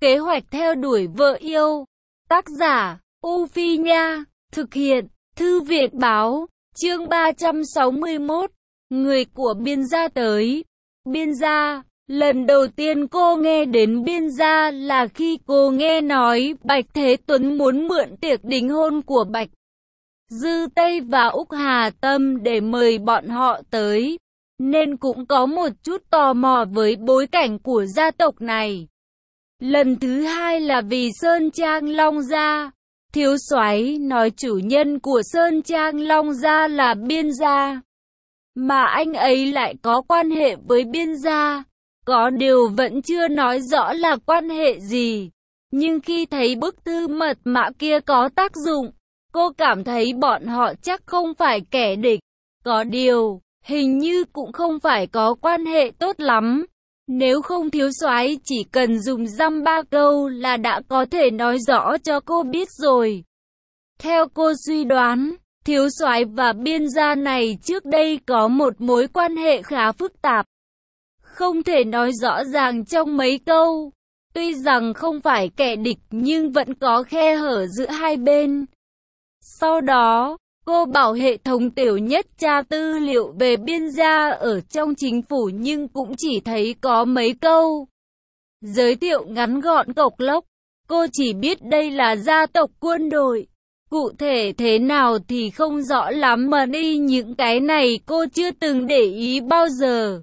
Kế hoạch theo đuổi vợ yêu. Tác giả, U Phi Nha. Thực hiện, Thư viện báo. Chương 361. Người của Biên Gia tới. Biên Gia. Lần đầu tiên cô nghe đến Biên Gia là khi cô nghe nói Bạch Thế Tuấn muốn mượn tiệc đính hôn của Bạch Dư Tây và Úc Hà Tâm để mời bọn họ tới, nên cũng có một chút tò mò với bối cảnh của gia tộc này. Lần thứ hai là vì Sơn Trang Long Gia. Thiếu soái nói chủ nhân của Sơn Trang Long Gia là Biên Gia, mà anh ấy lại có quan hệ với Biên Gia. Có điều vẫn chưa nói rõ là quan hệ gì. Nhưng khi thấy bức thư mật mã kia có tác dụng, cô cảm thấy bọn họ chắc không phải kẻ địch. Có điều, hình như cũng không phải có quan hệ tốt lắm. Nếu không thiếu soái chỉ cần dùng dăm ba câu là đã có thể nói rõ cho cô biết rồi. Theo cô suy đoán, thiếu soái và Biên Gia này trước đây có một mối quan hệ khá phức tạp. Không thể nói rõ ràng trong mấy câu. Tuy rằng không phải kẻ địch nhưng vẫn có khe hở giữa hai bên. Sau đó, cô bảo hệ thống Tiểu Nhất tra tư liệu về Biên Gia ở trong chính phủ nhưng cũng chỉ thấy có mấy câu giới thiệu ngắn gọn cộc lốc. Cô chỉ biết đây là gia tộc quân đội. Cụ thể thế nào thì không rõ lắm mà đi những cái này cô chưa từng để ý bao giờ.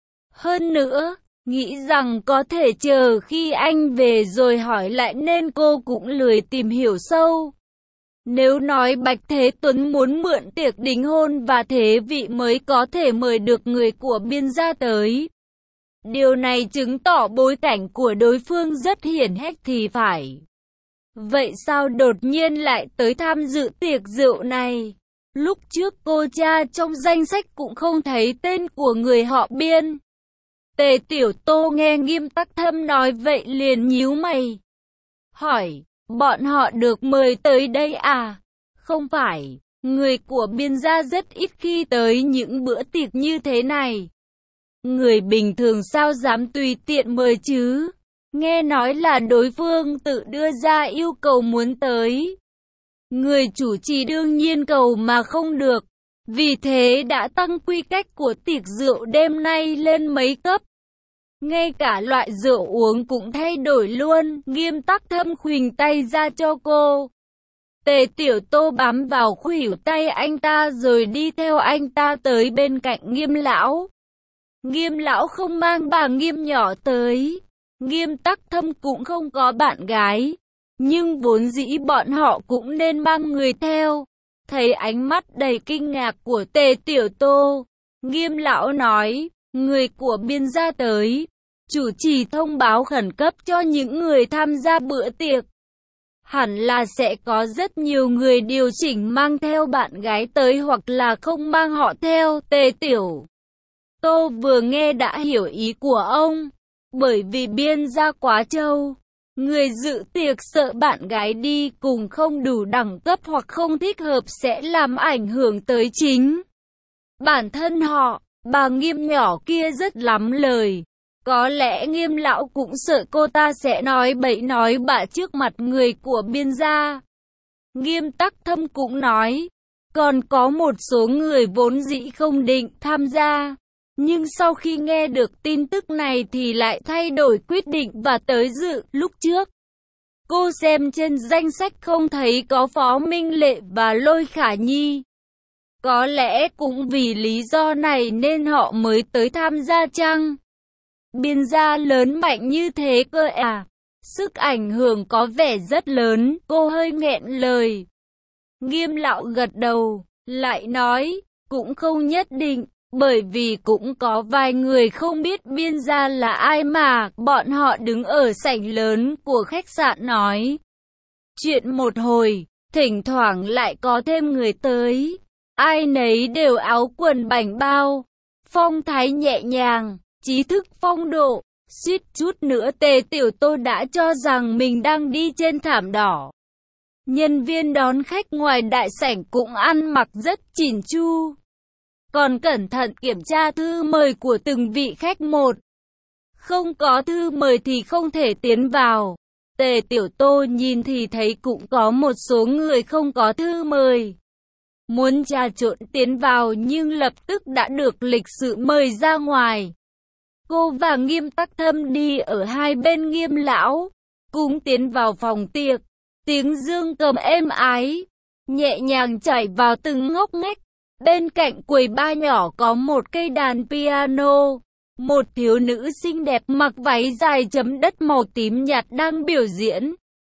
Hơn nữa, nghĩ rằng có thể chờ khi anh về rồi hỏi lại nên cô cũng lười tìm hiểu sâu. Nếu nói Bạch Thế Tuấn muốn mượn tiệc đính hôn và thế vị mới có thể mời được người của Biên Gia tới, điều này chứng tỏ bối cảnh của đối phương rất hiển hách thì phải. Vậy sao đột nhiên lại tới tham dự tiệc rượu này? Lúc trước cô tra trong danh sách cũng không thấy tên của người họ Biên. Tề Tiểu Tô nghe Nghiêm Tắc Thâm nói vậy liền nhíu mày. Hỏi, bọn họ được mời tới đây à? Không phải, người của Biên Gia rất ít khi tới những bữa tiệc như thế này. Người bình thường sao dám tùy tiện mời chứ? Nghe nói là đối phương tự đưa ra yêu cầu muốn tới. Người chủ trì đương nhiên cầu mà không được. Vì thế đã tăng quy cách của tiệc rượu đêm nay lên mấy cấp. Ngay cả loại rượu uống cũng thay đổi luôn. Nghiêm Tắc Thâm khuỳnh tay ra cho cô. Tề Tiểu Tô bám vào khuỷu tay anh ta rồi đi theo anh ta tới bên cạnh Nghiêm lão. Nghiêm lão không mang bà Nghiêm nhỏ tới. Nghiêm Tắc Thâm cũng không có bạn gái. Nhưng vốn dĩ bọn họ cũng nên mang người theo. Thấy ánh mắt đầy kinh ngạc của Tề Tiểu Tô, Nghiêm lão nói, người của Biên Gia tới. Chủ trì thông báo khẩn cấp cho những người tham gia bữa tiệc. Hẳn là sẽ có rất nhiều người điều chỉnh mang theo bạn gái tới hoặc là không mang họ theo. Tề Tiểu Tô vừa nghe đã hiểu ý của ông. Bởi vì Biên Gia quá trâu. Người dự tiệc sợ bạn gái đi cùng không đủ đẳng cấp hoặc không thích hợp sẽ làm ảnh hưởng tới chính bản thân họ. Bà Nghiêm nhỏ kia rất lắm lời. Có lẽ Nghiêm lão cũng sợ cô ta sẽ nói bậy nói bạ trước mặt người của Biên Gia. Nghiêm Tắc Thâm cũng nói, còn có một số người vốn dĩ không định tham gia. Nhưng sau khi nghe được tin tức này thì lại thay đổi quyết định và tới dự. Lúc trước, cô xem trên danh sách không thấy có Phó Minh Lệ và Lôi Khả Nhi. Có lẽ cũng vì lý do này nên họ mới tới tham gia chăng? Biên Gia lớn mạnh như thế cơ à? Sức ảnh hưởng có vẻ rất lớn. Cô hơi nghẹn lời. Nghiêm lão gật đầu, lại nói, cũng không nhất định. Bởi vì cũng có vài người không biết Biên Gia là ai mà. Bọn họ đứng ở sảnh lớn của khách sạn nói chuyện một hồi, thỉnh thoảng lại có thêm người tới. Ai nấy đều áo quần bảnh bao, phong thái nhẹ nhàng, trí thức phong độ. Suýt chút nữa Tề Tiểu Tô đã cho rằng mình đang đi trên thảm đỏ. Nhân viên đón khách ngoài đại sảnh cũng ăn mặc rất chỉn chu, còn cẩn thận kiểm tra thư mời của từng vị khách một. Không có thư mời thì không thể tiến vào. Tề Tiểu Tô nhìn thì thấy cũng có một số người không có thư mời. Muốn trà trộn tiến vào nhưng lập tức đã được lịch sự mời ra ngoài. Cô và Nghiêm Tắc Thâm đi ở hai bên Nghiêm lão, cùng tiến vào phòng tiệc. Tiếng dương cầm êm ái, nhẹ nhàng chảy vào từng ngóc ngách. Bên cạnh quầy bar nhỏ có một cây đàn piano. Một thiếu nữ xinh đẹp mặc váy dài chấm đất màu tím nhạt đang biểu diễn.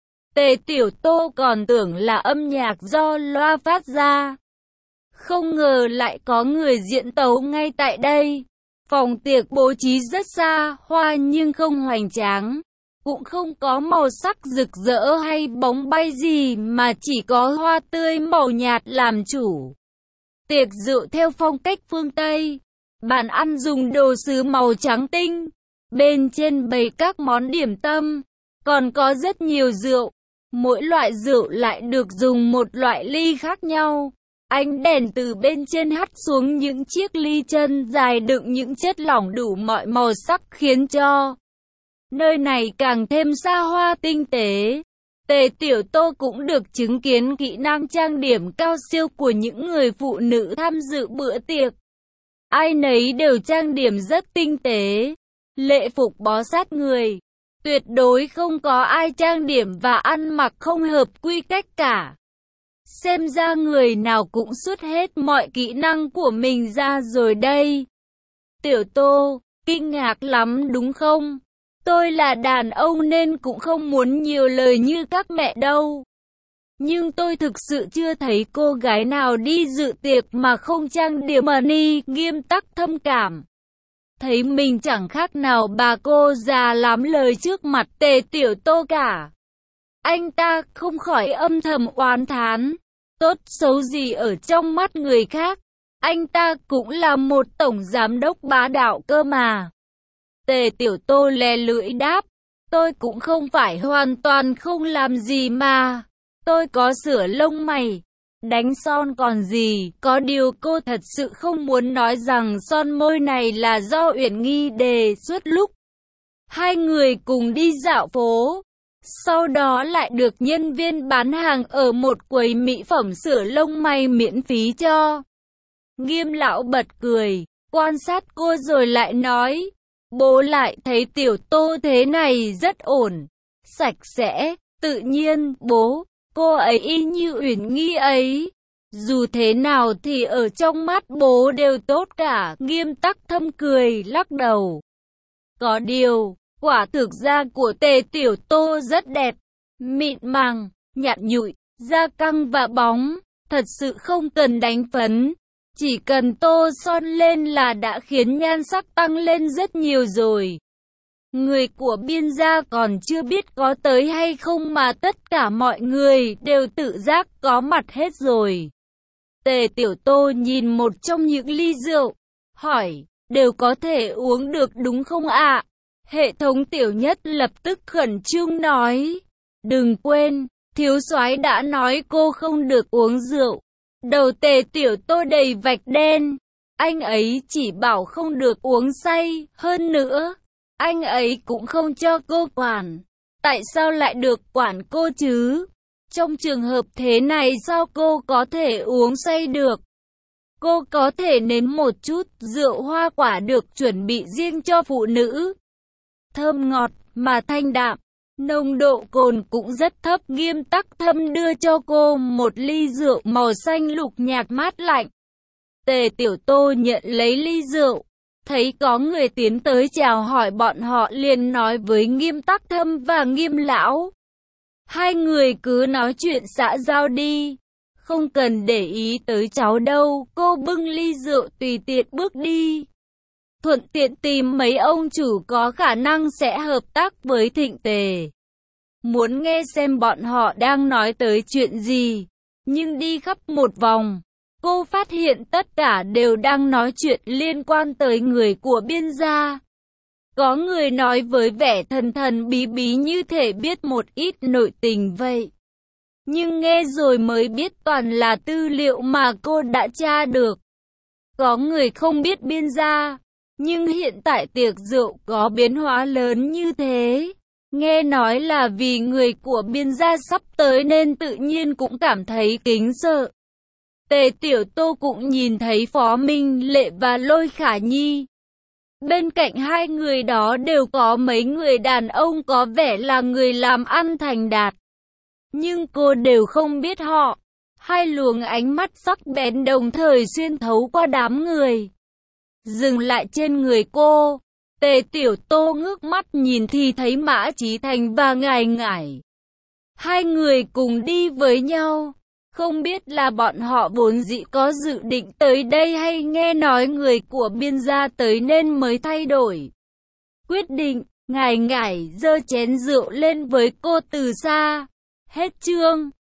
Tề Tiểu Tô còn tưởng là âm nhạc do loa phát ra. Không ngờ lại có người diễn tấu ngay tại đây. Phòng tiệc bố trí rất xa hoa nhưng không hoành tráng. Cũng không có màu sắc rực rỡ hay bóng bay gì mà chỉ có hoa tươi màu nhạt làm chủ. Tiệc rượu theo phong cách phương Tây. Bàn ăn dùng đồ sứ màu trắng tinh. Bên trên bày các món điểm tâm. Còn có rất nhiều rượu. Mỗi loại rượu lại được dùng một loại ly khác nhau. Ánh đèn từ bên trên hắt xuống những chiếc ly chân dài đựng những chất lỏng đủ mọi màu sắc khiến cho nơi này càng thêm xa hoa tinh tế. Tề Tiểu Tô cũng được chứng kiến kỹ năng trang điểm cao siêu của những người phụ nữ tham dự bữa tiệc. Ai nấy đều trang điểm rất tinh tế, lễ phục bó sát người. Tuyệt đối không có ai trang điểm và ăn mặc không hợp quy cách cả. Xem ra người nào cũng xuất hết mọi kỹ năng của mình ra rồi đây. Tiểu Tô, kinh ngạc lắm đúng không? Tôi là đàn ông nên cũng không muốn nhiều lời như các mẹ đâu. Nhưng tôi thực sự chưa thấy cô gái nào đi dự tiệc mà không trang điểm ni. Nghiêm Tắc Thâm cảm thấy mình chẳng khác nào bà cô già lắm lời trước mặt Tề Tiểu Tô cả. Anh ta không khỏi âm thầm oán thán. Tốt xấu gì ở trong mắt người khác, anh ta cũng là một tổng giám đốc bá đạo cơ mà. Tề Tiểu Tô lè lưỡi đáp, tôi cũng không phải hoàn toàn không làm gì mà. Tôi có sửa lông mày, đánh son còn gì. Có điều cô thật sự không muốn nói rằng son môi này là do Uyển Nghi đề xuất lúc hai người cùng đi dạo phố. Sau đó lại được nhân viên bán hàng ở một quầy mỹ phẩm sửa lông mày miễn phí cho. Nghiêm lão bật cười, quan sát cô rồi lại nói, bố lại thấy Tiểu Tô thế này rất ổn, sạch sẽ, tự nhiên, bố, cô ấy y như Uyển Nghi ấy. Dù thế nào thì ở trong mắt bố đều tốt cả. Nghiêm Tắc Thâm cười lắc đầu. Có điều, quả thực da của Tề Tiểu Tô rất đẹp, mịn màng, nhạt nhụi, da căng và bóng, thật sự không cần đánh phấn, chỉ cần tô son lên là đã khiến nhan sắc tăng lên rất nhiều rồi. Người của Biên gia còn chưa biết có tới hay không mà tất cả mọi người đều tự giác có mặt hết rồi. Tề Tiểu Tô nhìn một trong những ly rượu, hỏi, đều có thể uống được đúng không ạ? Hệ thống Tiểu Nhất lập tức khẩn trương nói, đừng quên, thiếu soái đã nói cô không được uống rượu. Đầu Tề Tiểu Tô đầy vạch đen, anh ấy chỉ bảo không được uống say, hơn nữa, anh ấy cũng không cho cô quản. Tại sao lại được quản cô chứ? Trong trường hợp thế này sao cô có thể uống say được? Cô có thể nếm một chút rượu hoa quả được chuẩn bị riêng cho phụ nữ. Thơm ngọt mà thanh đạm, nồng độ cồn cũng rất thấp. Nghiêm Tắc Thâm đưa cho cô một ly rượu màu xanh lục nhạt mát lạnh. Tề Tiểu Tô nhận lấy ly rượu, thấy có người tiến tới chào hỏi bọn họ liền nói với Nghiêm Tắc Thâm và Nghiêm lão. Hai người cứ nói chuyện xã giao đi, không cần để ý tới cháu đâu. Cô bưng ly rượu tùy tiện bước đi. Thuận tiện tìm mấy ông chủ có khả năng sẽ hợp tác với Thịnh Tề. Muốn nghe xem bọn họ đang nói tới chuyện gì. Nhưng đi khắp một vòng, cô phát hiện tất cả đều đang nói chuyện liên quan tới người của Biên gia. Có người nói với vẻ thần thần bí bí như thể biết một ít nội tình vậy. Nhưng nghe rồi mới biết toàn là tư liệu mà cô đã tra được. Có người không biết Biên gia, nhưng hiện tại tiệc rượu có biến hóa lớn như thế. Nghe nói là vì người của Biên gia sắp tới nên tự nhiên cũng cảm thấy kính sợ. Tề Tiểu Tô cũng nhìn thấy Phó Minh Lệ và Lôi Khả Nhi. Bên cạnh hai người đó đều có mấy người đàn ông có vẻ là người làm ăn thành đạt. Nhưng cô đều không biết họ. Hai luồng ánh mắt sắc bén đồng thời xuyên thấu qua đám người, dừng lại trên người cô. Tề Tiểu Tô ngước mắt nhìn thì thấy Mã Chí Thành và Ngải Ngải. Hai người cùng đi với nhau. Không biết là bọn họ vốn dĩ có dự định tới đây hay nghe nói người của Biên gia tới nên mới thay đổi quyết định. Ngải Ngải giơ chén rượu lên với cô từ xa. Hết chương.